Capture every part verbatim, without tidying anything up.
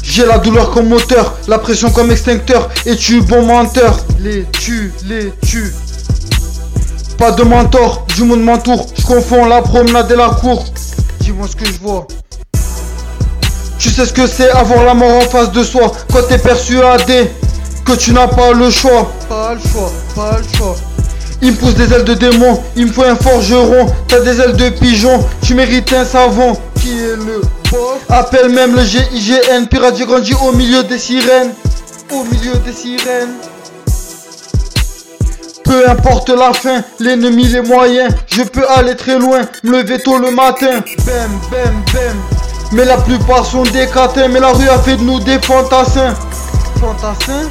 J'ai la douleur comme moteur, la pression comme extincteur. Et tu bon menteur, les tue, les tue. Pas de mentor, du monde m'entoure. Je confonds la promenade et la cour. Dis-moi ce que je vois. Tu sais ce que c'est avoir la mort en face de soi. Quand t'es persuadé que tu n'as pas le choix. Pas le choix, pas le choix. Il me pousse des ailes de démon, il me faut un forgeron. T'as des ailes de pigeon, tu mérites un savon. Qui est le boss? Appelle même le G I G N. Pirate, j'ai grandi au milieu des sirènes. Au milieu des sirènes. Peu importe la fin, l'ennemi, les moyens. Je peux aller très loin, me lever tôt le matin. Bam, bam, bam. Mais la plupart sont des catins. Mais la rue a fait de nous des fantassins. Fantassins?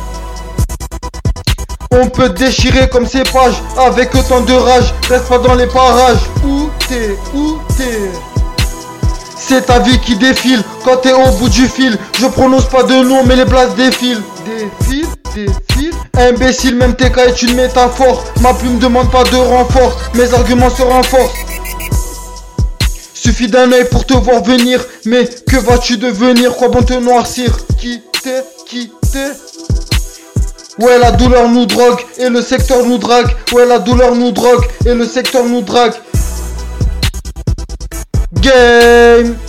On peut déchirer comme ces pages avec autant de rage. Reste pas dans les parages. Où t'es? Où t'es? C'est ta vie qui défile quand t'es au bout du fil. Je prononce pas de nom mais les places défilent. Défile, défile. Imbécile, même tes cas est une métaphore. Ma plume demande pas de renfort. Mes arguments se renforcent. Suffit d'un œil pour te voir venir. Mais que vas-tu devenir? Quoi bon te noircir? Qui t'es? Qui t'es? Ouais, la douleur nous drogue et le secteur nous drague. Ouais, la douleur nous drogue et le secteur nous drague. Game.